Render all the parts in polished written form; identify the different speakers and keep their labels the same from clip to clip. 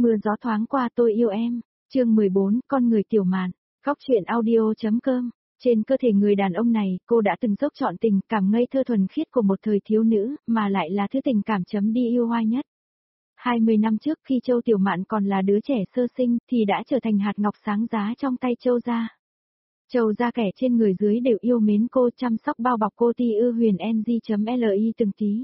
Speaker 1: Mưa gió thoáng qua tôi yêu em. Chương 14, con người Tiểu Mạn. Góc truyện audio.com. Trên cơ thể người đàn ông này, cô đã từng dốc trọn tình cảm ngây thơ thuần khiết của một thời thiếu nữ, mà lại là thứ tình cảm chấm đi yêu hoài nhất. 20 năm trước khi Châu Tiểu Mạn còn là đứa trẻ sơ sinh, thì đã trở thành hạt ngọc sáng giá trong tay Châu gia. Châu gia kẻ trên người dưới đều yêu mến cô, chăm sóc bao bọc cô ti ư huyền ng.li từng tí.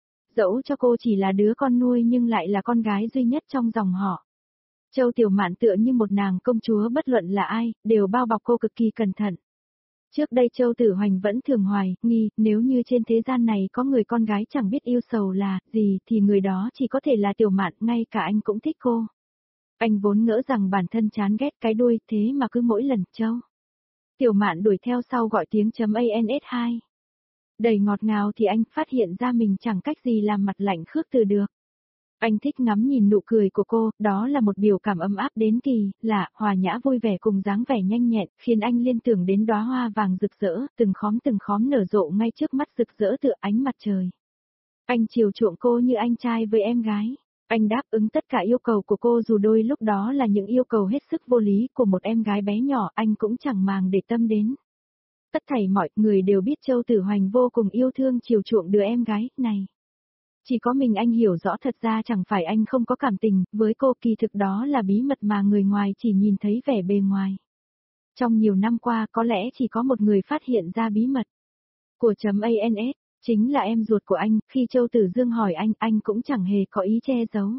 Speaker 1: Dẫu cho cô chỉ là đứa con nuôi nhưng lại là con gái duy nhất trong dòng họ. Châu Tiểu Mạn tựa như một nàng công chúa, bất luận là ai, đều bao bọc cô cực kỳ cẩn thận. Trước đây Châu Tử Hoành vẫn thường hoài nghi, nếu như trên thế gian này có người con gái chẳng biết yêu sầu là gì thì người đó chỉ có thể là Tiểu Mạn, ngay cả anh cũng thích cô. Anh vốn ngỡ rằng bản thân chán ghét cái đuôi, thế mà cứ mỗi lần Châu Tiểu Mạn đuổi theo sau gọi tiếng .ans2. Đầy ngọt ngào thì anh phát hiện ra mình chẳng cách gì làm mặt lạnh khước từ được. Anh thích ngắm nhìn nụ cười của cô, đó là một biểu cảm ấm áp đến kỳ lạ, hòa nhã vui vẻ cùng dáng vẻ nhanh nhẹn, khiến anh liên tưởng đến đóa hoa vàng rực rỡ, từng khóm nở rộ ngay trước mắt rực rỡ tựa ánh mặt trời. Anh chiều chuộng cô như anh trai với em gái. Anh đáp ứng tất cả yêu cầu của cô dù đôi lúc đó là những yêu cầu hết sức vô lý của một em gái bé nhỏ, anh cũng chẳng màng để tâm đến. Tất thảy mọi người đều biết Châu Tử Hoành vô cùng yêu thương chiều chuộng đứa em gái này. Chỉ có mình anh hiểu rõ thật ra chẳng phải anh không có cảm tình với cô, kỳ thực đó là bí mật mà người ngoài chỉ nhìn thấy vẻ bề ngoài. Trong nhiều năm qua có lẽ chỉ có một người phát hiện ra bí mật của .ans, chính là em ruột của anh. Khi Châu Tử Dương hỏi anh cũng chẳng hề có ý che giấu.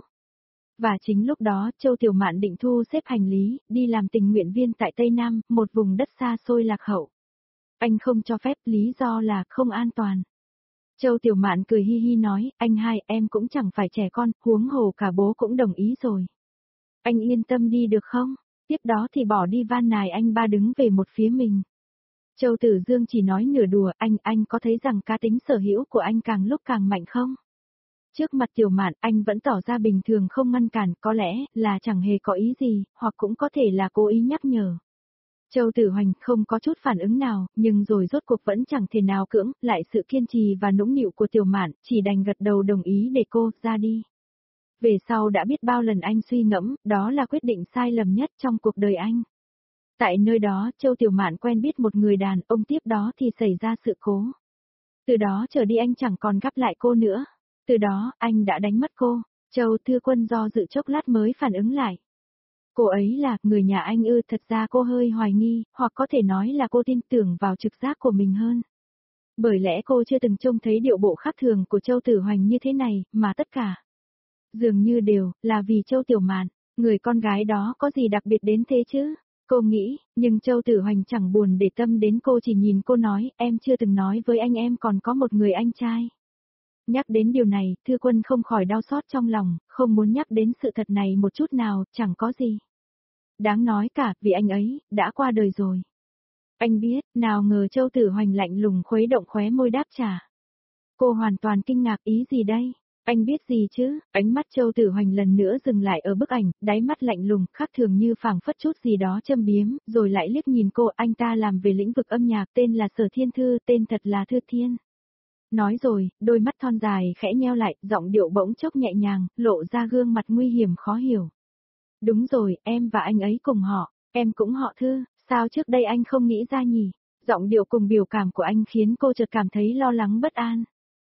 Speaker 1: Và chính lúc đó Châu Tiểu Mạn định thu xếp hành lý, đi làm tình nguyện viên tại Tây Nam, một vùng đất xa xôi lạc hậu. Anh không cho phép, lý do là không an toàn. Châu Tiểu Mạn cười hi hi nói, anh hai, em cũng chẳng phải trẻ con, huống hồ cả bố cũng đồng ý rồi. Anh yên tâm đi được không? Tiếp đó thì bỏ đi van nài anh ba đứng về một phía mình. Châu Tử Dương chỉ nói nửa đùa, anh có thấy rằng cá tính sở hữu của anh càng lúc càng mạnh không? Trước mặt Tiểu Mạn, anh vẫn tỏ ra bình thường không ngăn cản, có lẽ là chẳng hề có ý gì, hoặc cũng có thể là cố ý nhắc nhở. Châu Tử Hoành không có chút phản ứng nào, nhưng rồi rốt cuộc vẫn chẳng thể nào cưỡng lại sự kiên trì và nũng nịu của Tiểu Mạn, chỉ đành gật đầu đồng ý để cô ra đi. Về sau đã biết bao lần anh suy ngẫm, đó là quyết định sai lầm nhất trong cuộc đời anh. Tại nơi đó, Châu Tiểu Mạn quen biết một người đàn ông, tiếp đó thì xảy ra sự cố. Từ đó trở đi anh chẳng còn gặp lại cô nữa. Từ đó, anh đã đánh mất cô. Châu Thư Quân do dự chốc lát mới phản ứng lại. Cô ấy là người nhà anh ư? Thật ra cô hơi hoài nghi, hoặc có thể nói là cô tin tưởng vào trực giác của mình hơn. Bởi lẽ cô chưa từng trông thấy điệu bộ khác thường của Châu Tử Hoành như thế này, mà tất cả dường như đều là vì Châu Tiểu Mạn, người con gái đó có gì đặc biệt đến thế chứ? Cô nghĩ, nhưng Châu Tử Hoành chẳng buồn để tâm đến cô, chỉ nhìn cô nói, em chưa từng nói với anh em còn có một người anh trai. Nhắc đến điều này, Thư Quân không khỏi đau xót trong lòng, không muốn nhắc đến sự thật này một chút nào, chẳng có gì đáng nói cả, vì anh ấy đã qua đời rồi. Anh biết, nào ngờ Châu Tử Hoành lạnh lùng khuấy động khóe môi đáp trả. Cô hoàn toàn kinh ngạc, ý gì đây? Anh biết gì chứ? Ánh mắt Châu Tử Hoành lần nữa dừng lại ở bức ảnh, đáy mắt lạnh lùng, khác thường như phảng phất chút gì đó châm biếm, rồi lại liếc nhìn cô. Anh ta làm về lĩnh vực âm nhạc, tên là Sở Thiên Thư, tên thật là Thư Thiên. Nói rồi, đôi mắt thon dài khẽ nheo lại, giọng điệu bỗng chốc nhẹ nhàng, lộ ra gương mặt nguy hiểm khó hiểu. Đúng rồi, em và anh ấy cùng họ, em cũng họ Thư, sao trước đây anh không nghĩ ra nhỉ? Giọng điệu cùng biểu cảm của anh khiến cô chợt cảm thấy lo lắng bất an.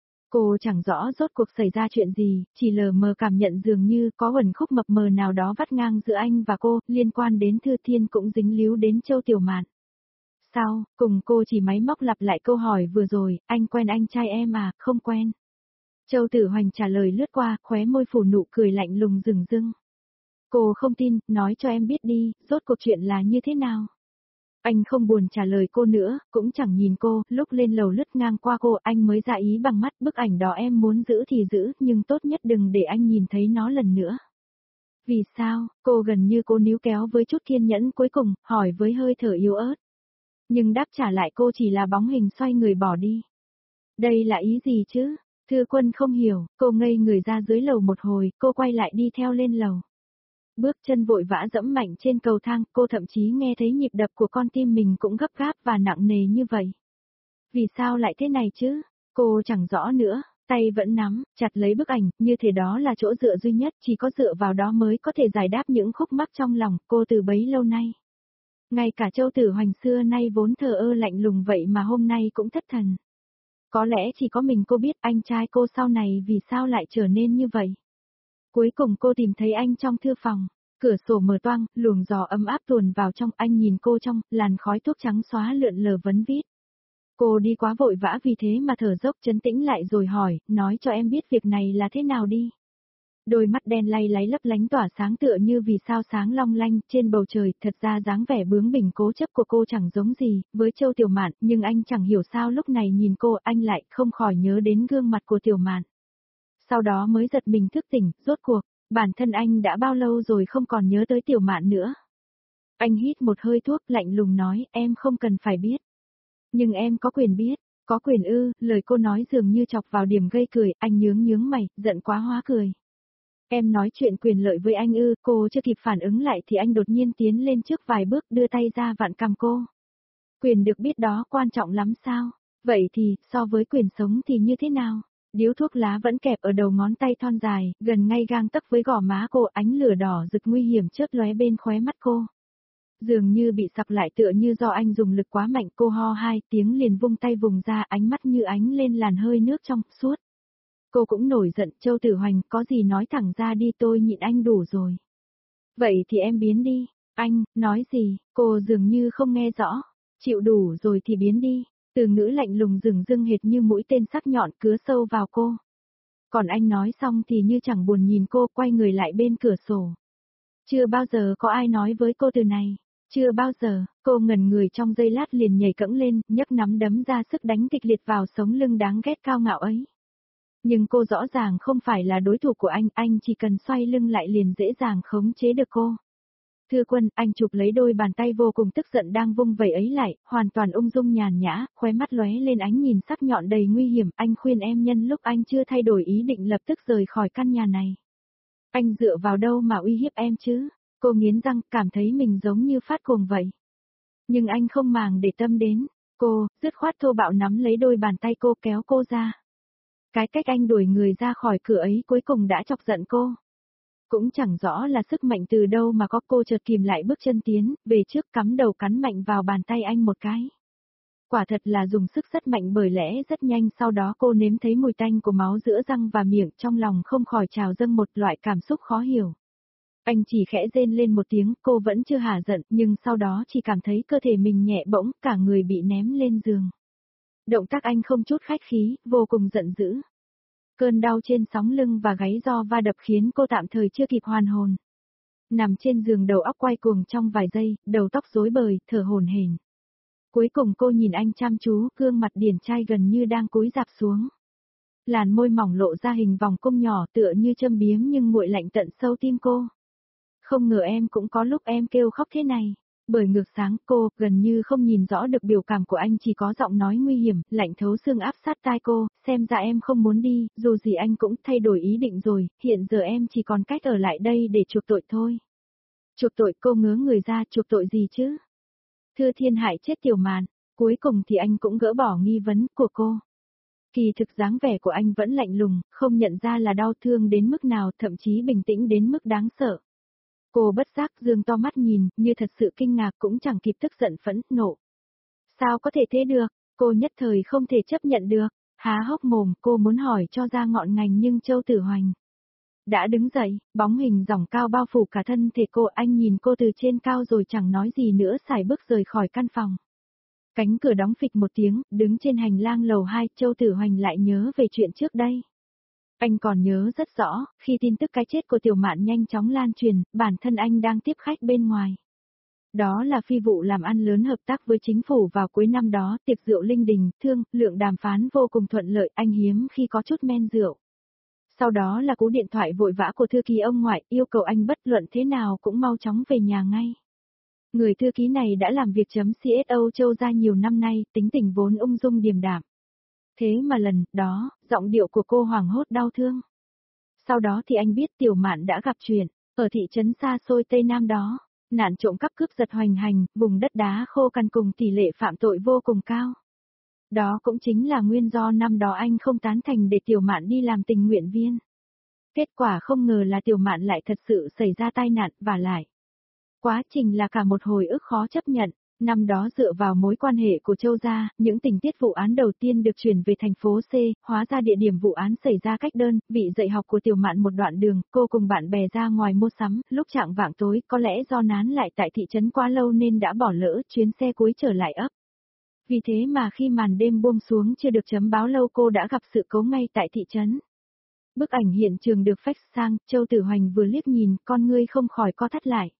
Speaker 1: Cô chẳng rõ rốt cuộc xảy ra chuyện gì, chỉ lờ mờ cảm nhận dường như có uẩn khúc mập mờ nào đó vắt ngang giữa anh và cô, liên quan đến Thư Thiên cũng dính líu đến Châu Tiểu Mạn. Sao, cùng cô chỉ máy móc lặp lại câu hỏi vừa rồi, anh quen anh trai em à? Không quen. Châu Tử Hoành trả lời lướt qua, khóe môi phủ nụ cười lạnh lùng rừng rưng. Cô không tin, nói cho em biết đi, rốt cuộc chuyện là như thế nào? Anh không buồn trả lời cô nữa, cũng chẳng nhìn cô, lúc lên lầu lướt ngang qua cô, anh mới dạ ý bằng mắt, bức ảnh đó em muốn giữ thì giữ, nhưng tốt nhất đừng để anh nhìn thấy nó lần nữa. Vì sao? Cô gần như cô níu kéo với chút kiên nhẫn cuối cùng, hỏi với hơi thở yếu ớt. Nhưng đáp trả lại cô chỉ là bóng hình xoay người bỏ đi. Đây là ý gì chứ? Thư Quân không hiểu, cô ngây người ra dưới lầu một hồi, cô quay lại đi theo lên lầu. Bước chân vội vã dẫm mạnh trên cầu thang, cô thậm chí nghe thấy nhịp đập của con tim mình cũng gấp gáp và nặng nề như vậy. Vì sao lại thế này chứ? Cô chẳng rõ nữa, tay vẫn nắm, chặt lấy bức ảnh, như thế đó là chỗ dựa duy nhất, chỉ có dựa vào đó mới có thể giải đáp những khúc mắc trong lòng cô từ bấy lâu nay. Ngay cả Châu Tử Hoành xưa nay vốn thờ ơ lạnh lùng vậy mà hôm nay cũng thất thần. Có lẽ chỉ có mình cô biết anh trai cô sau này vì sao lại trở nên như vậy. Cuối cùng cô tìm thấy anh trong thư phòng, cửa sổ mở toang, luồng gió ấm áp tuồn vào trong, anh nhìn cô trong, làn khói thuốc trắng xóa lượn lờ vấn vít. Cô đi quá vội vã vì thế mà thở dốc trấn tĩnh lại rồi hỏi, nói cho em biết việc này là thế nào đi. Đôi mắt đen lay láy lấp lánh tỏa sáng tựa như vì sao sáng long lanh trên bầu trời, thật ra dáng vẻ bướng bỉnh cố chấp của cô chẳng giống gì với Châu Tiểu Mạn, nhưng anh chẳng hiểu sao lúc này nhìn cô anh lại không khỏi nhớ đến gương mặt của Tiểu Mạn. Sau đó mới giật mình thức tỉnh, rốt cuộc, bản thân anh đã bao lâu rồi không còn nhớ tới Tiểu Mạn nữa. Anh hít một hơi thuốc lạnh lùng nói, em không cần phải biết. Nhưng em có quyền biết, có quyền ư, lời cô nói dường như chọc vào điểm gây cười, anh nhướng mày, giận quá hóa cười. Em nói chuyện quyền lợi với anh ư, cô chưa kịp phản ứng lại thì anh đột nhiên tiến lên trước vài bước đưa tay ra vặn cằm cô. Quyền được biết đó quan trọng lắm sao? Vậy thì, so với quyền sống thì như thế nào? Điếu thuốc lá vẫn kẹp ở đầu ngón tay thon dài, gần ngay gang tấc với gò má cô, ánh lửa đỏ rực nguy hiểm chớp lóe bên khóe mắt cô. Dường như bị sặc lại tựa như do anh dùng lực quá mạnh, cô ho hai tiếng liền vung tay vùng ra, ánh mắt như ánh lên làn hơi nước trong suốt. Cô cũng nổi giận, Châu Tử Hoành, có gì nói thẳng ra đi, tôi nhịn anh đủ rồi. Vậy thì em biến đi. Anh, nói gì, cô dường như không nghe rõ. Chịu đủ rồi thì biến đi. Từ ngữ lạnh lùng rừng rưng hệt như mũi tên sắc nhọn cứa sâu vào cô. Còn anh nói xong thì như chẳng buồn nhìn cô, quay người lại bên cửa sổ. Chưa bao giờ có ai nói với cô từ này. Chưa bao giờ, cô ngẩn người trong giây lát liền nhảy cẫng lên, nhấc nắm đấm ra sức đánh kịch liệt vào sống lưng đáng ghét cao ngạo ấy. Nhưng cô rõ ràng không phải là đối thủ của anh chỉ cần xoay lưng lại liền dễ dàng khống chế được cô. Thư Quân, anh chụp lấy đôi bàn tay vô cùng tức giận đang vung vẩy ấy lại, hoàn toàn ung dung nhàn nhã, khóe mắt lóe lên ánh nhìn sắc nhọn đầy nguy hiểm, anh khuyên em nhân lúc anh chưa thay đổi ý định lập tức rời khỏi căn nhà này. Anh dựa vào đâu mà uy hiếp em chứ? Cô nghiến răng, cảm thấy mình giống như phát cuồng vậy. Nhưng anh không màng để tâm đến, cô, dứt khoát thô bạo nắm lấy đôi bàn tay cô kéo cô ra. Cái cách anh đuổi người ra khỏi cửa ấy cuối cùng đã chọc giận cô. Cũng chẳng rõ là sức mạnh từ đâu mà có, cô chợt kìm lại bước chân tiến, về trước cắm đầu cắn mạnh vào bàn tay anh một cái. Quả thật là dùng sức rất mạnh bởi lẽ rất nhanh sau đó cô nếm thấy mùi tanh của máu giữa răng và miệng, trong lòng không khỏi trào dâng một loại cảm xúc khó hiểu. Anh chỉ khẽ rên lên một tiếng, cô vẫn chưa hả giận, nhưng sau đó chỉ cảm thấy cơ thể mình nhẹ bỗng, cả người bị ném lên giường. Động tác anh không chút khách khí, vô cùng giận dữ. Cơn đau trên sóng lưng và gáy do va đập khiến cô tạm thời chưa kịp hoàn hồn. Nằm trên giường đầu óc quay cuồng trong vài giây, đầu tóc rối bời, thở hổn hển. Cuối cùng cô nhìn anh chăm chú, gương mặt điển trai gần như đang cúi rạp xuống. Làn môi mỏng lộ ra hình vòng cung nhỏ tựa như châm biếm nhưng nguội lạnh tận sâu tim cô. Không ngờ em cũng có lúc em kêu khóc thế này. Bởi ngược sáng cô, gần như không nhìn rõ được biểu cảm của anh, chỉ có giọng nói nguy hiểm, lạnh thấu xương áp sát tai cô, xem ra em không muốn đi, dù gì anh cũng thay đổi ý định rồi, hiện giờ em chỉ còn cách ở lại đây để chuộc tội thôi. Chuộc tội, cô ngớ người ra, chuộc tội gì chứ? Thư Thiên hại chết Tiểu Mạn, cuối cùng thì anh cũng gỡ bỏ nghi vấn của cô. Kỳ thực dáng vẻ của anh vẫn lạnh lùng, không nhận ra là đau thương đến mức nào, thậm chí bình tĩnh đến mức đáng sợ. Cô bất giác dương to mắt nhìn, như thật sự kinh ngạc cũng chẳng kịp tức giận phẫn nộ. Sao có thể thế được, cô nhất thời không thể chấp nhận được, há hốc mồm cô muốn hỏi cho ra ngọn ngành nhưng Châu Tử Hoành đã đứng dậy, bóng hình dòng cao bao phủ cả thân thể cô, anh nhìn cô từ trên cao rồi chẳng nói gì nữa sải bước rời khỏi căn phòng. Cánh cửa đóng phịch một tiếng, đứng trên hành lang lầu 2, Châu Tử Hoành lại nhớ về chuyện trước đây. Anh còn nhớ rất rõ, khi tin tức cái chết của Tiểu Mạn nhanh chóng lan truyền, bản thân anh đang tiếp khách bên ngoài. Đó là phi vụ làm ăn lớn hợp tác với chính phủ vào cuối năm đó, tiệc rượu linh đình, thương, lượng đàm phán vô cùng thuận lợi, anh hiếm khi có chút men rượu. Sau đó là cú điện thoại vội vã của thư ký ông ngoại, yêu cầu anh bất luận thế nào cũng mau chóng về nhà ngay. Người thư ký này đã làm việc chấm CSO Châu gia nhiều năm nay, tính tình vốn ung dung điềm đạm. Thế mà lần đó, giọng điệu của cô hoảng hốt đau thương. Sau đó thì anh biết Tiểu Mạn đã gặp chuyện, ở thị trấn xa xôi Tây Nam đó, nạn trộm cắp cướp giật hoành hành, vùng đất đá khô cằn cùng tỷ lệ phạm tội vô cùng cao. Đó cũng chính là nguyên do năm đó anh không tán thành để Tiểu Mạn đi làm tình nguyện viên. Kết quả không ngờ là Tiểu Mạn lại thật sự xảy ra tai nạn và lại. Quá trình là cả một hồi ức khó chấp nhận. Năm đó dựa vào mối quan hệ của Châu gia, những tình tiết vụ án đầu tiên được chuyển về thành phố C, hóa ra địa điểm vụ án xảy ra cách đơn, vị dạy học của Tiểu Mạn một đoạn đường, cô cùng bạn bè ra ngoài mua sắm, lúc chạng vạng tối, có lẽ do nán lại tại thị trấn quá lâu nên đã bỏ lỡ chuyến xe cuối trở lại ấp. Vì thế mà khi màn đêm buông xuống chưa được chấm báo lâu cô đã gặp sự cố ngay tại thị trấn. Bức ảnh hiện trường được fax sang, Châu Tử Hoành vừa liếc nhìn, con ngươi không khỏi co thắt lại.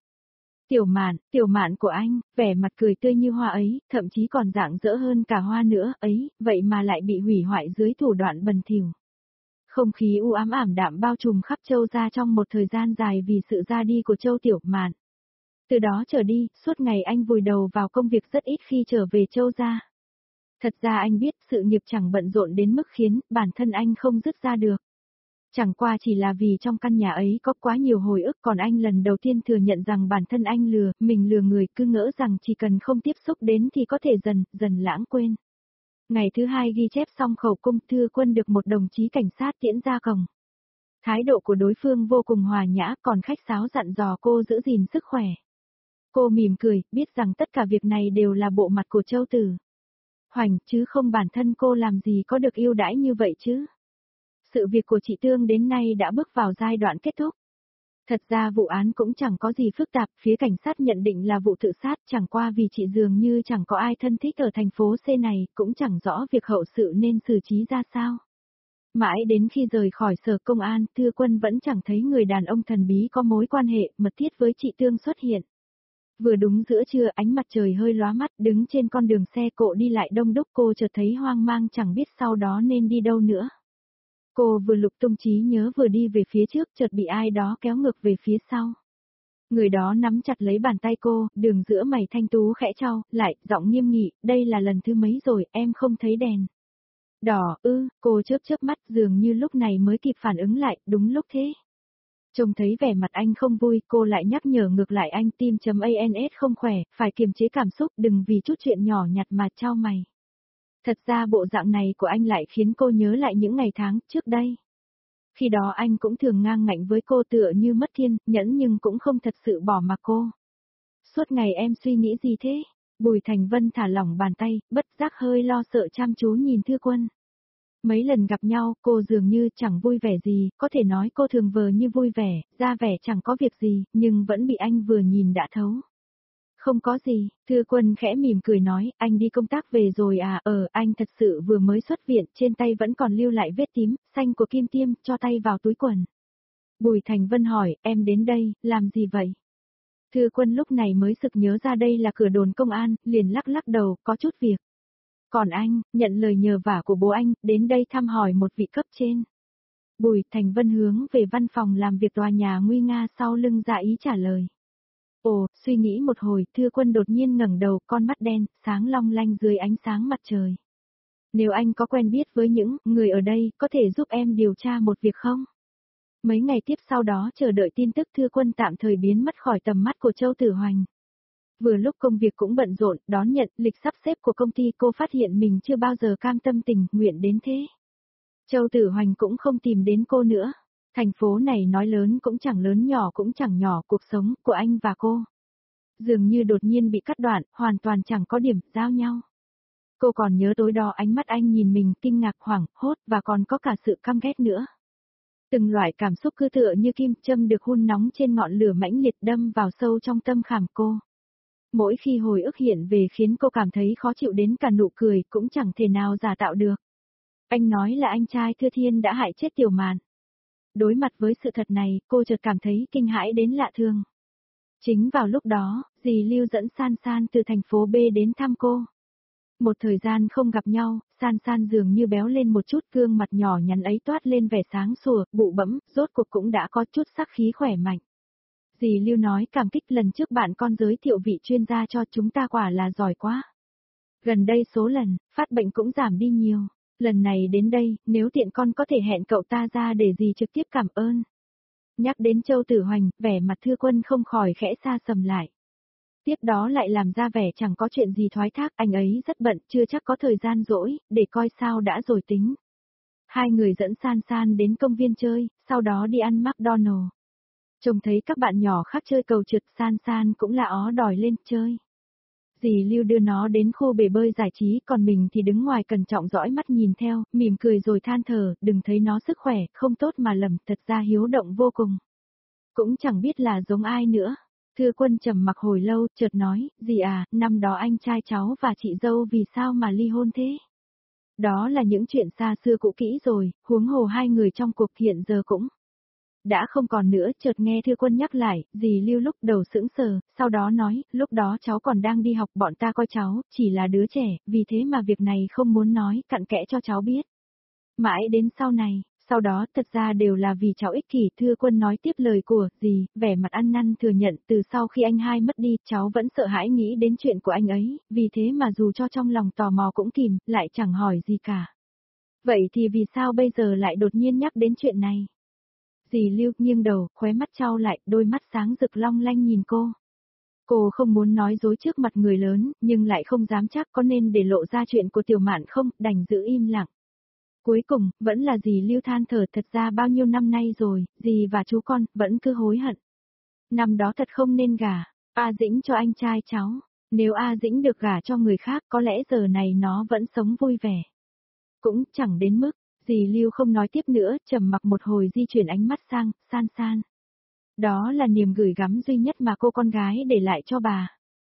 Speaker 1: Tiểu Mạn của anh, vẻ mặt cười tươi như hoa ấy, thậm chí còn rạng rỡ hơn cả hoa nữa ấy, vậy mà lại bị hủy hoại dưới thủ đoạn bẩn thỉu. Không khí u ám ảm đạm bao trùm khắp Châu gia trong một thời gian dài vì sự ra đi của Châu Tiểu Mạn. Từ đó trở đi, suốt ngày anh vùi đầu vào công việc rất ít khi trở về Châu gia. Thật ra anh biết sự nghiệp chẳng bận rộn đến mức khiến bản thân anh không dứt ra được. Chẳng qua chỉ là vì trong căn nhà ấy có quá nhiều hồi ức còn anh lần đầu tiên thừa nhận rằng bản thân anh mình lừa người cứ ngỡ rằng chỉ cần không tiếp xúc đến thì có thể dần lãng quên. Ngày thứ hai ghi chép xong khẩu cung Thư Quân được một đồng chí cảnh sát tiễn ra cổng. Thái độ của đối phương vô cùng hòa nhã còn khách sáo dặn dò cô giữ gìn sức khỏe. Cô mỉm cười, biết rằng tất cả việc này đều là bộ mặt của Châu Tử Hoành chứ không bản thân cô làm gì có được ưu đãi như vậy chứ. Sự việc của chị Tương đến nay đã bước vào giai đoạn kết thúc. Thật ra vụ án cũng chẳng có gì phức tạp, phía cảnh sát nhận định là vụ tự sát chẳng qua vì chị dường như chẳng có ai thân thích ở thành phố C này, cũng chẳng rõ việc hậu sự nên xử trí ra sao. Mãi đến khi rời khỏi sở công an, Thư Quân vẫn chẳng thấy người đàn ông thần bí có mối quan hệ mật thiết với chị Tương xuất hiện. Vừa đúng giữa trưa ánh mặt trời hơi lóa mắt đứng trên con đường xe cộ đi lại đông đúc cô chợt thấy hoang mang chẳng biết sau đó nên đi đâu nữa. Cô vừa lục tung trí nhớ vừa đi về phía trước chợt bị ai đó kéo ngược về phía sau. Người đó nắm chặt lấy bàn tay cô, đường giữa mày thanh tú khẽ trao, lại, giọng nghiêm nghị, đây là lần thứ mấy rồi, em không thấy đèn. Đỏ, cô chớp mắt dường như lúc này mới kịp phản ứng lại, đúng lúc thế. Trông thấy vẻ mặt anh không vui, cô lại nhắc nhở ngược lại anh tim.ans không khỏe, phải kiềm chế cảm xúc, đừng vì chút chuyện nhỏ nhặt mà trao mày. Thật ra bộ dạng này của anh lại khiến cô nhớ lại những ngày tháng trước đây. Khi đó anh cũng thường ngang ngạnh với cô tựa như mất kiên nhẫn nhưng cũng không thật sự bỏ mặc cô. Suốt ngày em suy nghĩ gì thế? Bùi Thành Vân thả lỏng bàn tay, bất giác hơi lo sợ chăm chú nhìn Thư Quân. Mấy lần gặp nhau, cô dường như chẳng vui vẻ gì, có thể nói cô thường vờ như vui vẻ, ra vẻ chẳng có việc gì, nhưng vẫn bị anh vừa nhìn đã thấu. Không có gì, Thư Quân khẽ mỉm cười nói, anh đi công tác về rồi à, anh thật sự vừa mới xuất viện, trên tay vẫn còn lưu lại vết tím, xanh của kim tiêm, cho tay vào túi quần. Bùi Thành Vân hỏi, em đến đây, làm gì vậy? Thư Quân lúc này mới sực nhớ ra đây là cửa đồn công an, liền lắc đầu, có chút việc. Còn anh, nhận lời nhờ vả của bố anh, đến đây thăm hỏi một vị cấp trên. Bùi Thành Vân hướng về văn phòng làm việc tòa nhà nguy nga sau lưng dạ ý trả lời. Ồ, suy nghĩ một hồi, Thư Quân đột nhiên ngẩng đầu, con mắt đen, sáng long lanh dưới ánh sáng mặt trời. Nếu anh có quen biết với những người ở đây, có thể giúp em điều tra một việc không? Mấy ngày tiếp sau đó chờ đợi tin tức Thư Quân tạm thời biến mất khỏi tầm mắt của Châu Tử Hoành. Vừa lúc công việc cũng bận rộn, đón nhận lịch sắp xếp của công ty cô phát hiện mình chưa bao giờ cam tâm tình nguyện đến thế. Châu Tử Hoành cũng không tìm đến cô nữa. Thành phố này nói lớn cũng chẳng lớn nhỏ cũng chẳng nhỏ cuộc sống của anh và cô. Dường như đột nhiên bị cắt đoạn, hoàn toàn chẳng có điểm giao nhau. Cô còn nhớ tối đó ánh mắt anh nhìn mình kinh ngạc hoảng hốt và còn có cả sự căm ghét nữa. Từng loại cảm xúc cứ tựa như kim châm được hun nóng trên ngọn lửa mãnh liệt đâm vào sâu trong tâm khảm cô. Mỗi khi hồi ức hiện về khiến cô cảm thấy khó chịu đến cả nụ cười cũng chẳng thể nào giả tạo được. Anh nói là anh trai Thư Thiên đã hại chết Tiểu Mạn. Đối mặt với sự thật này, cô chợt cảm thấy kinh hãi đến lạ thường. Chính vào lúc đó, dì Lưu dẫn San San từ thành phố B đến thăm cô. Một thời gian không gặp nhau, San San dường như béo lên một chút, gương mặt nhỏ nhắn ấy toát lên vẻ sáng sủa, bụ bẫm, rốt cuộc cũng đã có chút sắc khí khỏe mạnh. Dì Lưu nói cảm kích lần trước bạn con giới thiệu vị chuyên gia cho chúng ta quả là giỏi quá. Gần đây số lần, phát bệnh cũng giảm đi nhiều. Lần này đến đây, nếu tiện con có thể hẹn cậu ta ra để dì trực tiếp cảm ơn. Nhắc đến Châu Tử Hoành, vẻ mặt Thư Quân không khỏi khẽ xa sầm lại. Tiếp đó lại làm ra vẻ chẳng có chuyện gì thoái thác, anh ấy rất bận, chưa chắc có thời gian rỗi, để coi sao đã rồi tính. Hai người dẫn San San đến công viên chơi, sau đó đi ăn McDonald's. Trông thấy các bạn nhỏ khác chơi cầu trượt, San San cũng là ó đòi lên chơi. Dì Lưu đưa nó đến khu bể bơi giải trí, còn mình thì đứng ngoài cẩn trọng dõi mắt nhìn theo, mỉm cười rồi than thở, đừng thấy nó sức khỏe, không tốt mà lầm, thật ra hiếu động vô cùng. Cũng chẳng biết là giống ai nữa. Thư Quân trầm mặc hồi lâu, chợt nói, dì à, năm đó anh trai cháu và chị dâu vì sao mà ly hôn thế? Đó là những chuyện xa xưa cũ kỹ rồi, huống hồ hai người trong cuộc hiện giờ cũng đã không còn nữa. Chợt nghe Thư Quân nhắc lại, dì Lưu lúc đầu sững sờ, sau đó nói, lúc đó cháu còn đang đi học, bọn ta coi cháu chỉ là đứa trẻ, vì thế mà việc này không muốn nói cặn kẽ cho cháu biết. Mãi đến sau đó thật ra đều là vì cháu ích kỷ. Thư Quân nói tiếp lời của dì, vẻ mặt ăn năn thừa nhận, từ sau khi anh hai mất đi, cháu vẫn sợ hãi nghĩ đến chuyện của anh ấy, vì thế mà dù cho trong lòng tò mò cũng kìm, lại chẳng hỏi gì cả. Vậy thì vì sao bây giờ lại đột nhiên nhắc đến chuyện này? Dì Lưu nghiêng đầu, khóe mắt trao lại, đôi mắt sáng rực long lanh nhìn cô. Cô không muốn nói dối trước mặt người lớn, nhưng lại không dám chắc có nên để lộ ra chuyện của Tiểu Mạn không, đành giữ im lặng. Cuối cùng, vẫn là dì Lưu than thở, thật ra bao nhiêu năm nay rồi, dì và chú con, vẫn cứ hối hận. Năm đó thật không nên gả A Dĩnh cho anh trai cháu, nếu A Dĩnh được gả cho người khác có lẽ giờ này nó vẫn sống vui vẻ. Cũng chẳng đến mức, dì Lưu không nói tiếp nữa, trầm mặc một hồi di chuyển ánh mắt sang, San San. Đó là niềm gửi gắm duy nhất mà cô con gái để lại cho bà.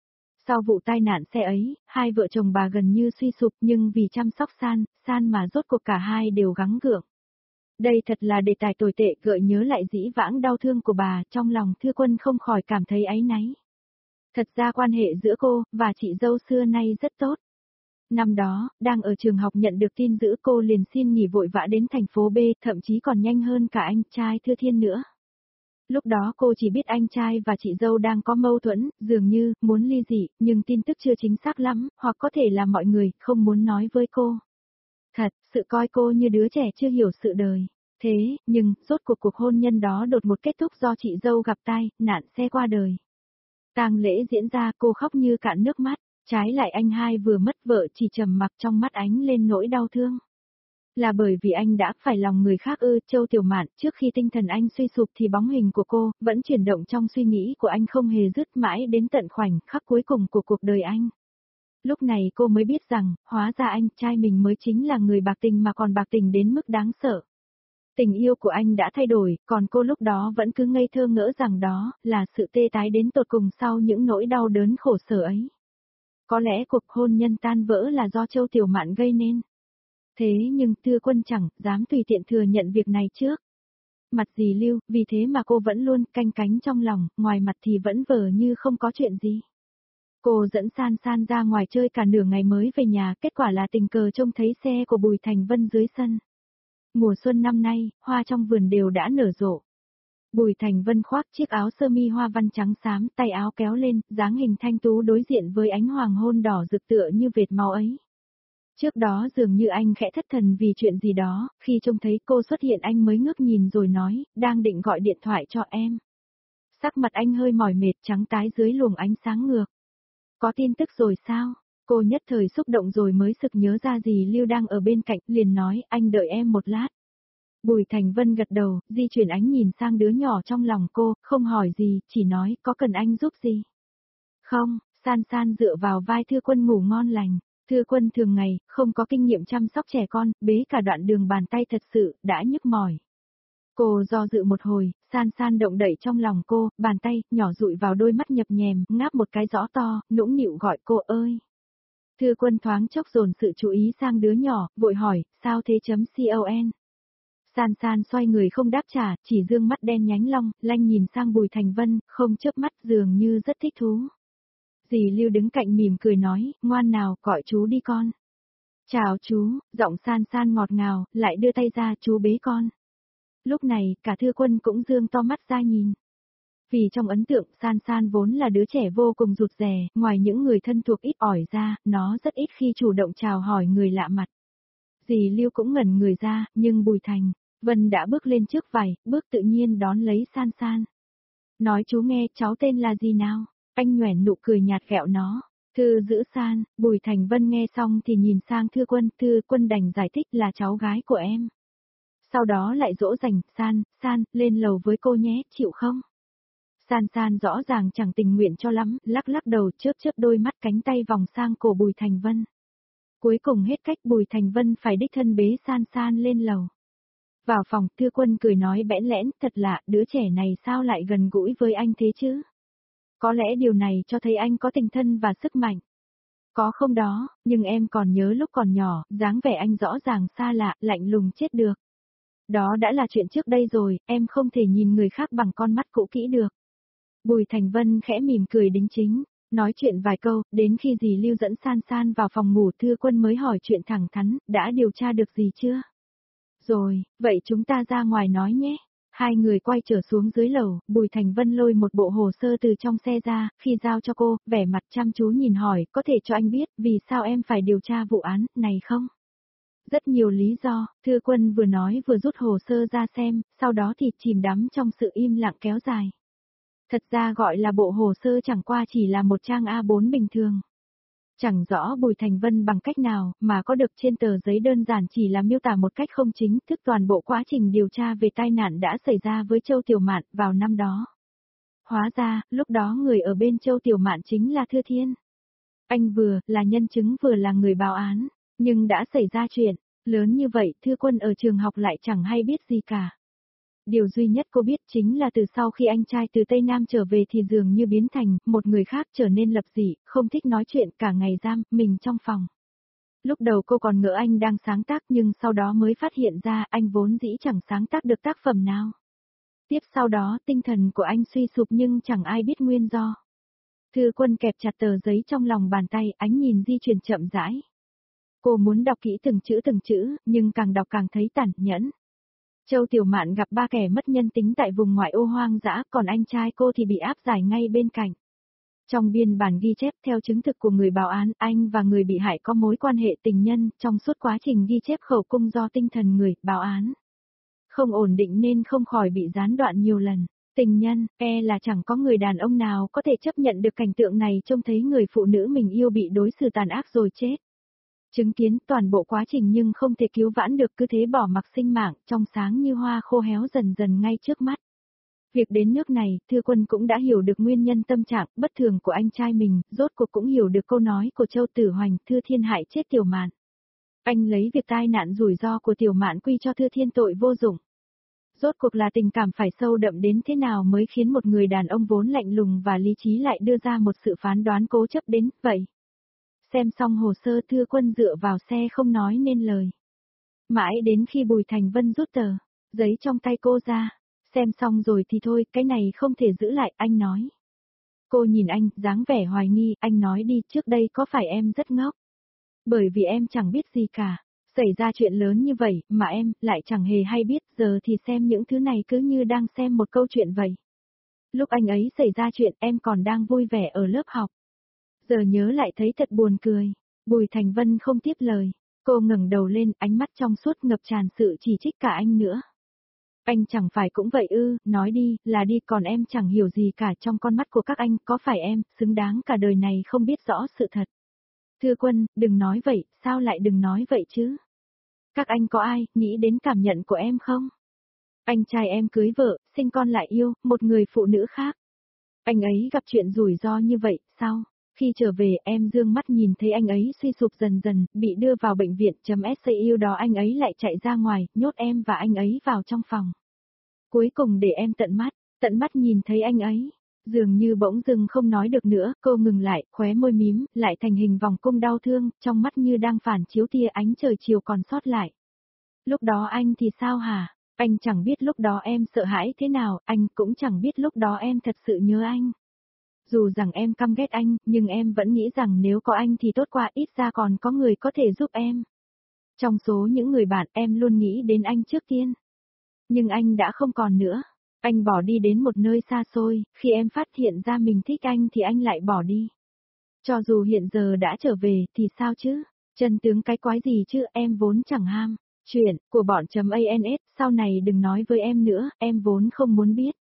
Speaker 1: Sau vụ tai nạn xe ấy, hai vợ chồng bà gần như suy sụp, nhưng vì chăm sóc San mà rốt cuộc cả hai đều gắng gượng. Đây thật là đề tài tồi tệ, gợi nhớ lại dĩ vãng đau thương của bà, trong lòng Thư Quân không khỏi cảm thấy áy náy. Thật ra quan hệ giữa cô và chị dâu xưa nay rất tốt. Năm đó, đang ở trường học nhận được tin dữ, cô liền xin nghỉ vội vã đến thành phố B, thậm chí còn nhanh hơn cả anh trai Thư Thiên nữa. Lúc đó cô chỉ biết anh trai và chị dâu đang có mâu thuẫn, dường như muốn ly dị, nhưng tin tức chưa chính xác lắm, hoặc có thể là mọi người không muốn nói với cô. Thật, sự coi cô như đứa trẻ chưa hiểu sự đời. Thế, nhưng, rốt cuộc hôn nhân đó đột ngột kết thúc do chị dâu gặp tai nạn xe qua đời. Tang lễ diễn ra, cô khóc như cạn nước mắt, trái lại anh hai vừa mất vợ chỉ trầm mặc, trong mắt ánh lên nỗi đau thương. Là bởi vì anh đã phải lòng người khác ư? Châu Tiểu Mạn, trước khi tinh thần anh suy sụp thì bóng hình của cô vẫn chuyển động trong suy nghĩ của anh không hề dứt, mãi đến tận khoảnh khắc cuối cùng của cuộc đời anh. Lúc này cô mới biết rằng, hóa ra anh trai mình mới chính là người bạc tình, mà còn bạc tình đến mức đáng sợ. Tình yêu của anh đã thay đổi, còn cô lúc đó vẫn cứ ngây thơ ngỡ rằng đó là sự tê tái đến tột cùng sau những nỗi đau đớn khổ sở ấy. Có lẽ cuộc hôn nhân tan vỡ là do Châu Tiểu Mạn gây nên. Thế nhưng Thư Quân chẳng dám tùy tiện thừa nhận việc này trước mặt dì Lưu, vì thế mà cô vẫn luôn canh cánh trong lòng, ngoài mặt thì vẫn vờ như không có chuyện gì. Cô dẫn San San ra ngoài chơi cả nửa ngày mới về nhà, kết quả là tình cờ trông thấy xe của Bùi Thành Vân dưới sân. Mùa xuân năm nay, hoa trong vườn đều đã nở rộ. Bùi Thành Vân khoác chiếc áo sơ mi hoa văn trắng xám, tay áo kéo lên, dáng hình thanh tú đối diện với ánh hoàng hôn đỏ rực tựa như vệt máu ấy. Trước đó dường như anh khẽ thất thần vì chuyện gì đó, khi trông thấy cô xuất hiện anh mới ngước nhìn rồi nói, đang định gọi điện thoại cho em. Sắc mặt anh hơi mỏi mệt, trắng tái dưới luồng ánh sáng ngược. Có tin tức rồi sao? Cô nhất thời xúc động rồi mới sực nhớ ra dì Lưu đang ở bên cạnh, liền nói, anh đợi em một lát. Bùi Thành Vân gật đầu, di chuyển ánh nhìn sang đứa nhỏ trong lòng cô, không hỏi gì, chỉ nói, có cần anh giúp gì? Không, San San dựa vào vai Thư Quân ngủ ngon lành. Thư Quân thường ngày, không có kinh nghiệm chăm sóc trẻ con, bế cả đoạn đường bàn tay thật sự, đã nhức mỏi. Cô do dự một hồi, San San động đậy trong lòng cô, bàn tay, nhỏ dụi vào đôi mắt nhập nhèm, ngáp một cái rõ to, nũng nịu gọi cô ơi. Thư Quân thoáng chốc dồn sự chú ý sang đứa nhỏ, vội hỏi, sao thế .con. San San xoay người không đáp trả, chỉ dương mắt đen nhánh long, lanh nhìn sang Bùi Thành Vân, không chớp mắt dường như rất thích thú. Dì Lưu đứng cạnh mỉm cười nói, ngoan nào, gọi chú đi con. Chào chú, giọng San San ngọt ngào, lại đưa tay ra, chú bế con. Lúc này, cả Thư Quân cũng dương to mắt ra nhìn. Vì trong ấn tượng, San San vốn là đứa trẻ vô cùng rụt rè, ngoài những người thân thuộc ít ỏi ra, nó rất ít khi chủ động chào hỏi người lạ mặt. Dì Lưu cũng ngẩn người ra, nhưng Bùi Thành Vân đã bước lên trước vài bước tự nhiên đón lấy San San. Nói chú nghe, cháu tên là gì nào? Anh nhoẻn nụ cười nhạt ghẹo nó. Thư giữ San, Bùi Thành Vân nghe xong thì nhìn sang Thư Quân đành giải thích là cháu gái của em. Sau đó lại dỗ dành, San, lên lầu với cô nhé, chịu không? San rõ ràng chẳng tình nguyện cho lắm, lắc lắc đầu chớp đôi mắt, cánh tay vòng sang cổ Bùi Thành Vân. Cuối cùng hết cách, Bùi Thành Vân phải đích thân bế San lên lầu. Vào phòng, Thư Quân cười nói bẽn lẽn, thật lạ, đứa trẻ này sao lại gần gũi với anh thế chứ? Có lẽ điều này cho thấy anh có tình thân và sức mạnh. Có không đó, nhưng em còn nhớ lúc còn nhỏ, dáng vẻ anh rõ ràng xa lạ, lạnh lùng chết được. Đó đã là chuyện trước đây rồi, em không thể nhìn người khác bằng con mắt cũ kỹ được. Bùi Thành Vân khẽ mỉm cười đính chính, nói chuyện vài câu, đến khi dì Lưu dẫn San vào phòng ngủ, Thư Quân mới hỏi chuyện thẳng thắn, đã điều tra được gì chưa? Rồi, vậy chúng ta ra ngoài nói nhé. Hai người quay trở xuống dưới lầu, Bùi Thành Vân lôi một bộ hồ sơ từ trong xe ra, khi giao cho cô, vẻ mặt chăm chú nhìn hỏi, có thể cho anh biết vì sao em phải điều tra vụ án này không? Rất nhiều lý do, Thư Quân vừa nói vừa rút hồ sơ ra xem, sau đó thì chìm đắm trong sự im lặng kéo dài. Thật ra gọi là bộ hồ sơ chẳng qua chỉ là một trang A4 bình thường. Chẳng rõ Bùi Thành Vân bằng cách nào mà có được trên tờ giấy đơn giản chỉ là miêu tả một cách không chính thức toàn bộ quá trình điều tra về tai nạn đã xảy ra với Châu Tiểu Mạn vào năm đó. Hóa ra, lúc đó người ở bên Châu Tiểu Mạn chính là Thư Thiên. Anh vừa là nhân chứng vừa là người báo án, nhưng đã xảy ra chuyện lớn như vậy, Thư Quân ở trường học lại chẳng hay biết gì cả. Điều duy nhất cô biết chính là từ sau khi anh trai từ Tây Nam trở về thì dường như biến thành một người khác, trở nên lập dị, không thích nói chuyện, cả ngày giam mình trong phòng. Lúc đầu cô còn ngỡ anh đang sáng tác nhưng sau đó mới phát hiện ra anh vốn dĩ chẳng sáng tác được tác phẩm nào. Tiếp sau đó tinh thần của anh suy sụp nhưng chẳng ai biết nguyên do. Thư Quân kẹp chặt tờ giấy trong lòng bàn tay, ánh nhìn di chuyển chậm rãi. Cô muốn đọc kỹ từng chữ, nhưng càng đọc càng thấy tàn nhẫn. Châu Tiểu Mạn gặp ba kẻ mất nhân tính tại vùng ngoại ô hoang dã, còn anh trai cô thì bị áp giải ngay bên cạnh. Trong biên bản ghi chép theo chứng thực của người báo án, anh và người bị hại có mối quan hệ tình nhân, trong suốt quá trình ghi chép khẩu cung do tinh thần người báo án không ổn định nên không khỏi bị gián đoạn nhiều lần. Tình nhân, là chẳng có người đàn ông nào có thể chấp nhận được cảnh tượng này, trông thấy người phụ nữ mình yêu bị đối xử tàn ác rồi chết. Chứng kiến toàn bộ quá trình nhưng không thể cứu vãn được, cứ thế bỏ mặc sinh mạng, trong sáng như hoa khô héo dần dần ngay trước mắt. Việc đến nước này, Thư Quân cũng đã hiểu được nguyên nhân tâm trạng bất thường của anh trai mình, rốt cuộc cũng hiểu được câu nói của Châu Tử Hoành, Thư Thiên hại chết Tiểu Mạn. Anh lấy việc tai nạn rủi ro của Tiểu Mạn quy cho Thư Thiên tội vô dụng. Rốt cuộc là tình cảm phải sâu đậm đến thế nào mới khiến một người đàn ông vốn lạnh lùng và lý trí lại đưa ra một sự phán đoán cố chấp đến vậy. Xem xong hồ sơ, Thư Quân dựa vào xe không nói nên lời. Mãi đến khi Bùi Thành Vân rút tờ giấy trong tay cô ra. Xem xong rồi thì thôi, cái này không thể giữ lại, anh nói. Cô nhìn anh, dáng vẻ hoài nghi, anh nói đi, trước đây có phải em rất ngốc? Bởi vì em chẳng biết gì cả. Xảy ra chuyện lớn như vậy, mà em lại chẳng hề hay biết, giờ thì xem những thứ này cứ như đang xem một câu chuyện vậy. Lúc anh ấy xảy ra chuyện, em còn đang vui vẻ ở lớp học. Giờ nhớ lại thấy thật buồn cười. Bùi Thành Vân không tiếp lời. Cô ngẩng đầu lên, ánh mắt trong suốt ngập tràn sự chỉ trích cả anh nữa. Anh chẳng phải cũng vậy ư, nói đi, là đi, còn em chẳng hiểu gì cả, trong con mắt của các anh, có phải em, xứng đáng cả đời này không biết rõ sự thật. Thư Quân, đừng nói vậy, sao lại đừng nói vậy chứ? Các anh có ai, nghĩ đến cảm nhận của em không? Anh trai em cưới vợ, sinh con lại yêu, một người phụ nữ khác. Anh ấy gặp chuyện rủi ro như vậy, sao? Khi trở về, em dương mắt nhìn thấy anh ấy suy sụp dần dần, bị đưa vào bệnh viện, SCU đó anh ấy lại chạy ra ngoài, nhốt em và anh ấy vào trong phòng. Cuối cùng để em tận mắt nhìn thấy anh ấy. Dường như bỗng dưng không nói được nữa, cô ngừng lại, khóe môi mím, lại thành hình vòng cung đau thương, trong mắt như đang phản chiếu tia ánh trời chiều còn sót lại. Lúc đó anh thì sao hả? Anh chẳng biết lúc đó em sợ hãi thế nào, anh cũng chẳng biết lúc đó em thật sự nhớ anh. Dù rằng em căm ghét anh, nhưng em vẫn nghĩ rằng nếu có anh thì tốt quá, ít ra còn có người có thể giúp em. Trong số những người bạn, em luôn nghĩ đến anh trước tiên. Nhưng anh đã không còn nữa. Anh bỏ đi đến một nơi xa xôi, khi em phát hiện ra mình thích anh thì anh lại bỏ đi. Cho dù hiện giờ đã trở về thì sao chứ? Chân tướng cái quái gì chứ, em vốn chẳng ham. Chuyện của bọn .ans, sau này đừng nói với em nữa, em vốn không muốn biết.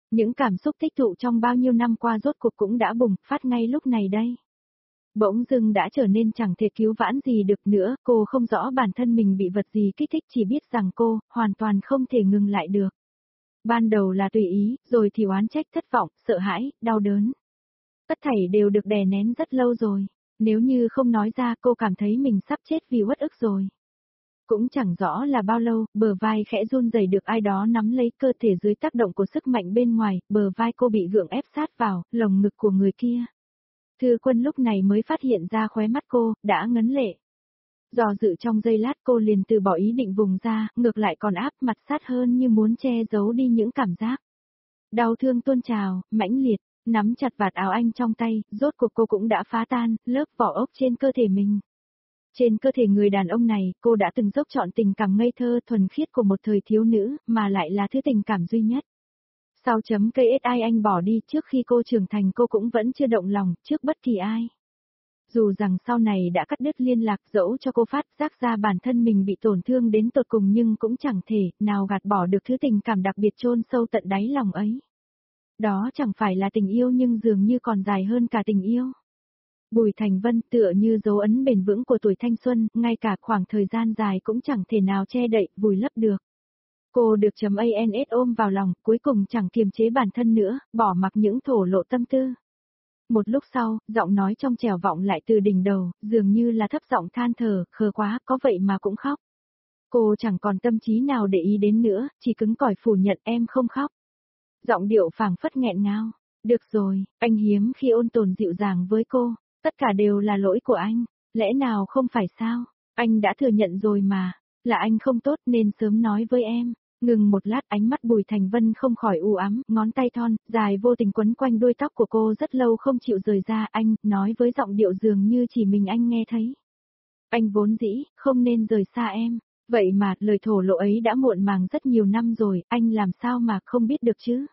Speaker 1: Những cảm xúc tích tụ trong bao nhiêu năm qua rốt cuộc cũng đã bùng phát ngay lúc này đây. Bỗng dưng đã trở nên chẳng thể cứu vãn gì được nữa, cô không rõ bản thân mình bị vật gì kích thích, chỉ biết rằng cô, hoàn toàn không thể ngừng lại được. Ban đầu là tùy ý, rồi thì oán trách, thất vọng, sợ hãi, đau đớn. Tất thảy đều được đè nén rất lâu rồi. Nếu như không nói ra cô cảm thấy mình sắp chết vì uất ức rồi. Cũng chẳng rõ là bao lâu, bờ vai khẽ run rẩy được ai đó nắm lấy, cơ thể dưới tác động của sức mạnh bên ngoài, bờ vai cô bị gượng ép sát vào, lồng ngực của người kia. Thư Quân lúc này mới phát hiện ra khóe mắt cô, đã ngấn lệ. Dò dự trong giây lát cô liền từ bỏ ý định vùng ra, ngược lại còn áp mặt sát hơn như muốn che giấu đi những cảm giác. Đau thương tuôn trào, mãnh liệt, nắm chặt vạt áo anh trong tay, rốt cuộc cô cũng đã phá tan, lớp vỏ ốc trên cơ thể mình. Trên cơ thể người đàn ông này, cô đã từng dốc trọn tình cảm ngây thơ thuần khiết của một thời thiếu nữ, mà lại là thứ tình cảm duy nhất. Sau chấm KSI anh bỏ đi, trước khi cô trưởng thành cô cũng vẫn chưa động lòng trước bất kỳ ai. Dù rằng sau này đã cắt đứt liên lạc, dẫu cho cô phát giác ra bản thân mình bị tổn thương đến tột cùng, nhưng cũng chẳng thể nào gạt bỏ được thứ tình cảm đặc biệt chôn sâu tận đáy lòng ấy. Đó chẳng phải là tình yêu nhưng dường như còn dài hơn cả tình yêu. Bùi Thành Vân tựa như dấu ấn bền vững của tuổi thanh xuân, ngay cả khoảng thời gian dài cũng chẳng thể nào che đậy, vùi lấp được. Cô được ANS ôm vào lòng, cuối cùng chẳng kiềm chế bản thân nữa, bỏ mặc những thổ lộ tâm tư. Một lúc sau, giọng nói trong trẻo vọng lại từ đỉnh đầu, dường như là thấp giọng than thở, khờ quá, có vậy mà cũng khóc. Cô chẳng còn tâm trí nào để ý đến nữa, chỉ cứng cỏi phủ nhận em không khóc. Giọng điệu phảng phất nghẹn ngào. Được rồi, anh hiếm khi ôn tồn dịu dàng với cô, tất cả đều là lỗi của anh, lẽ nào không phải sao? Anh đã thừa nhận rồi mà, là anh không tốt nên sớm nói với em. Ngừng một lát, ánh mắt Bùi Thành Vân không khỏi u ám, ngón tay thon, dài vô tình quấn quanh đuôi tóc của cô rất lâu không chịu rời ra. Anh, nói với giọng điệu dường như chỉ mình anh nghe thấy. Anh vốn dĩ, không nên rời xa em. Vậy mà, lời thổ lộ ấy đã muộn màng rất nhiều năm rồi, anh làm sao mà không biết được chứ?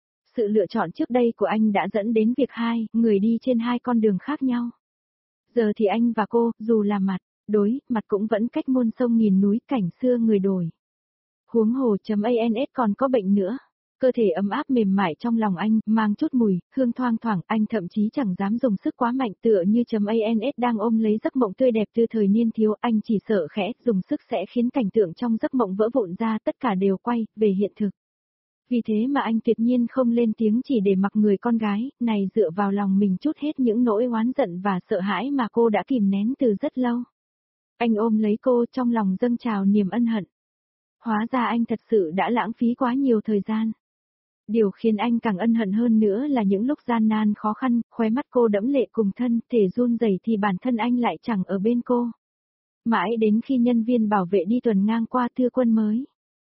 Speaker 1: Sự lựa chọn trước đây của anh đã dẫn đến việc hai người đi trên hai con đường khác nhau. Giờ thì anh và cô, dù là mặt, đối, mặt cũng vẫn cách muôn sông nghìn núi, cảnh xưa người đổi. Huống hồ ANS còn có bệnh nữa. Cơ thể ấm áp mềm mại trong lòng anh, mang chút mùi, hương thoang thoảng, anh thậm chí chẳng dám dùng sức quá mạnh, tựa như ANS đang ôm lấy giấc mộng tươi đẹp từ thời niên thiếu, anh chỉ sợ khẽ dùng sức sẽ khiến cảnh tượng trong giấc mộng vỡ vụn ra, tất cả đều quay về hiện thực. Vì thế mà anh tuyệt nhiên không lên tiếng, chỉ để mặc người con gái này dựa vào lòng mình trút hết những nỗi oán giận và sợ hãi mà cô đã kìm nén từ rất lâu. Anh ôm lấy cô, trong lòng dâng trào niềm ân hận. Hóa ra anh thật sự đã lãng phí quá nhiều thời gian. Điều khiến anh càng ân hận hơn nữa là những lúc gian nan khó khăn, khóe mắt cô đẫm lệ cùng thân, thể run rẩy thì bản thân anh lại chẳng ở bên cô. Mãi đến khi nhân viên bảo vệ đi tuần ngang qua, Thư Quân mới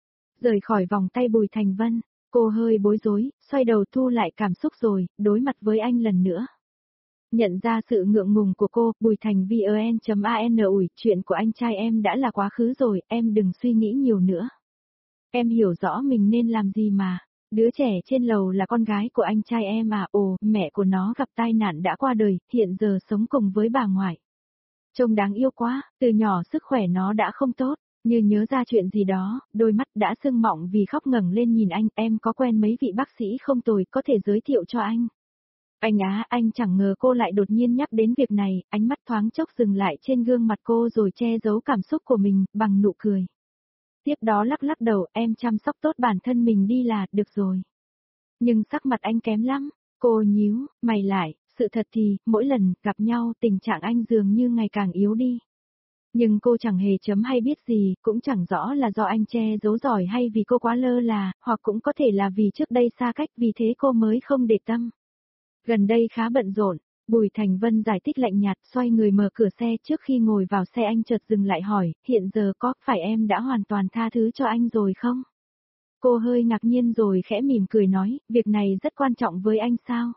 Speaker 1: rời khỏi vòng tay Bùi Thành Vân. Cô hơi bối rối, xoay đầu thu lại cảm xúc rồi, đối mặt với anh lần nữa. Nhận ra sự ngượng ngùng của cô, Bùi Thành VN.AN ủi, chuyện của anh trai em đã là quá khứ rồi, em đừng suy nghĩ nhiều nữa. Em hiểu rõ mình nên làm gì mà. Đứa trẻ trên lầu là con gái của anh trai em à? Ồ, mẹ của nó gặp tai nạn đã qua đời, hiện giờ sống cùng với bà ngoại. Trông đáng yêu quá, từ nhỏ sức khỏe nó đã không tốt. Như nhớ ra chuyện gì đó, đôi mắt đã sưng mọng vì khóc, ngẩng lên nhìn anh, em có quen mấy vị bác sĩ không tồi, có thể giới thiệu cho anh. Anh á, anh chẳng ngờ cô lại đột nhiên nhắc đến việc này, ánh mắt thoáng chốc dừng lại trên gương mặt cô rồi che giấu cảm xúc của mình, bằng nụ cười. Tiếp đó lắc lắc đầu, em chăm sóc tốt bản thân mình đi là, được rồi. Nhưng sắc mặt anh kém lắm, cô nhíu mày lại, sự thật thì, mỗi lần gặp nhau tình trạng anh dường như ngày càng yếu đi. Nhưng cô chẳng hề chấm hay biết gì, cũng chẳng rõ là do anh che giấu giỏi hay vì cô quá lơ là, hoặc cũng có thể là vì trước đây xa cách, vì thế cô mới không để tâm. Gần đây khá bận rộn, Bùi Thành Vân giải thích lạnh nhạt, xoay người mở cửa xe. Trước khi ngồi vào xe anh chợt dừng lại hỏi, hiện giờ có phải em đã hoàn toàn tha thứ cho anh rồi không? Cô hơi ngạc nhiên rồi khẽ mỉm cười nói, việc này rất quan trọng với anh sao?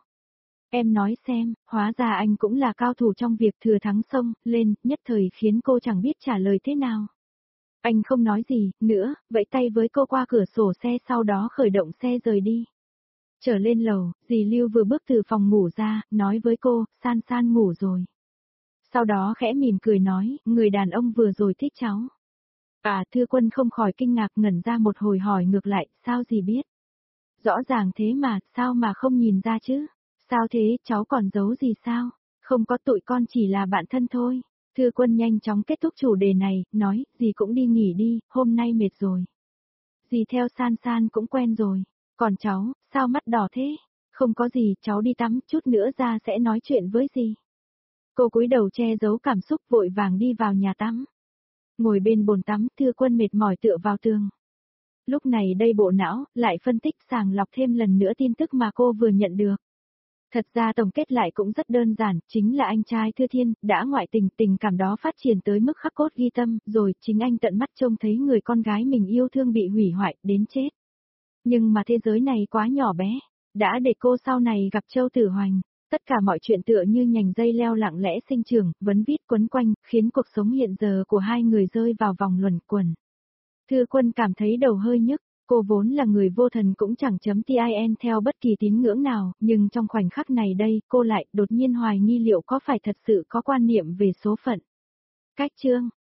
Speaker 1: Em nói xem, hóa ra anh cũng là cao thủ trong việc thừa thắng xông lên, nhất thời khiến cô chẳng biết trả lời thế nào. Anh không nói gì nữa, vẫy tay với cô qua cửa sổ xe, sau đó khởi động xe rời đi. Trở lên lầu, dì Lưu vừa bước từ phòng ngủ ra, nói với cô, San San ngủ rồi. Sau đó khẽ mỉm cười nói, người đàn ông vừa rồi thích cháu. Thư Quân không khỏi kinh ngạc, ngẩn ra một hồi hỏi ngược lại, sao dì biết? Rõ ràng thế mà, sao mà không nhìn ra chứ? Sao thế, cháu còn giấu gì sao? Không có, tụi con chỉ là bạn thân thôi. Thư Quân nhanh chóng kết thúc chủ đề này, nói, dì cũng đi nghỉ đi, hôm nay mệt rồi. Dì theo San San cũng quen rồi. Còn cháu, sao mắt đỏ thế? Không có gì, cháu đi tắm, chút nữa ra sẽ nói chuyện với dì. Cô cúi đầu che giấu cảm xúc vội vàng đi vào nhà tắm. Ngồi bên bồn tắm, Thư Quân mệt mỏi tựa vào tường. Lúc này đây bộ não, lại phân tích sàng lọc thêm lần nữa tin tức mà cô vừa nhận được. Thật ra tổng kết lại cũng rất đơn giản, chính là anh trai Thư Thiên, đã ngoại tình, tình cảm đó phát triển tới mức khắc cốt ghi tâm, rồi chính anh tận mắt trông thấy người con gái mình yêu thương bị hủy hoại, đến chết. Nhưng mà thế giới này quá nhỏ bé, đã để cô sau này gặp Châu Tử Hoành. Tất cả mọi chuyện tựa như nhành dây leo lặng lẽ sinh trưởng, vấn vít quấn quanh, khiến cuộc sống hiện giờ của hai người rơi vào vòng luẩn quẩn. Thư Quân cảm thấy đầu hơi nhức, cô vốn là người vô thần cũng chẳng chấm tin theo bất kỳ tín ngưỡng nào, nhưng trong khoảnh khắc này đây, cô lại đột nhiên hoài nghi liệu có phải thật sự có quan niệm về số phận. Cách chương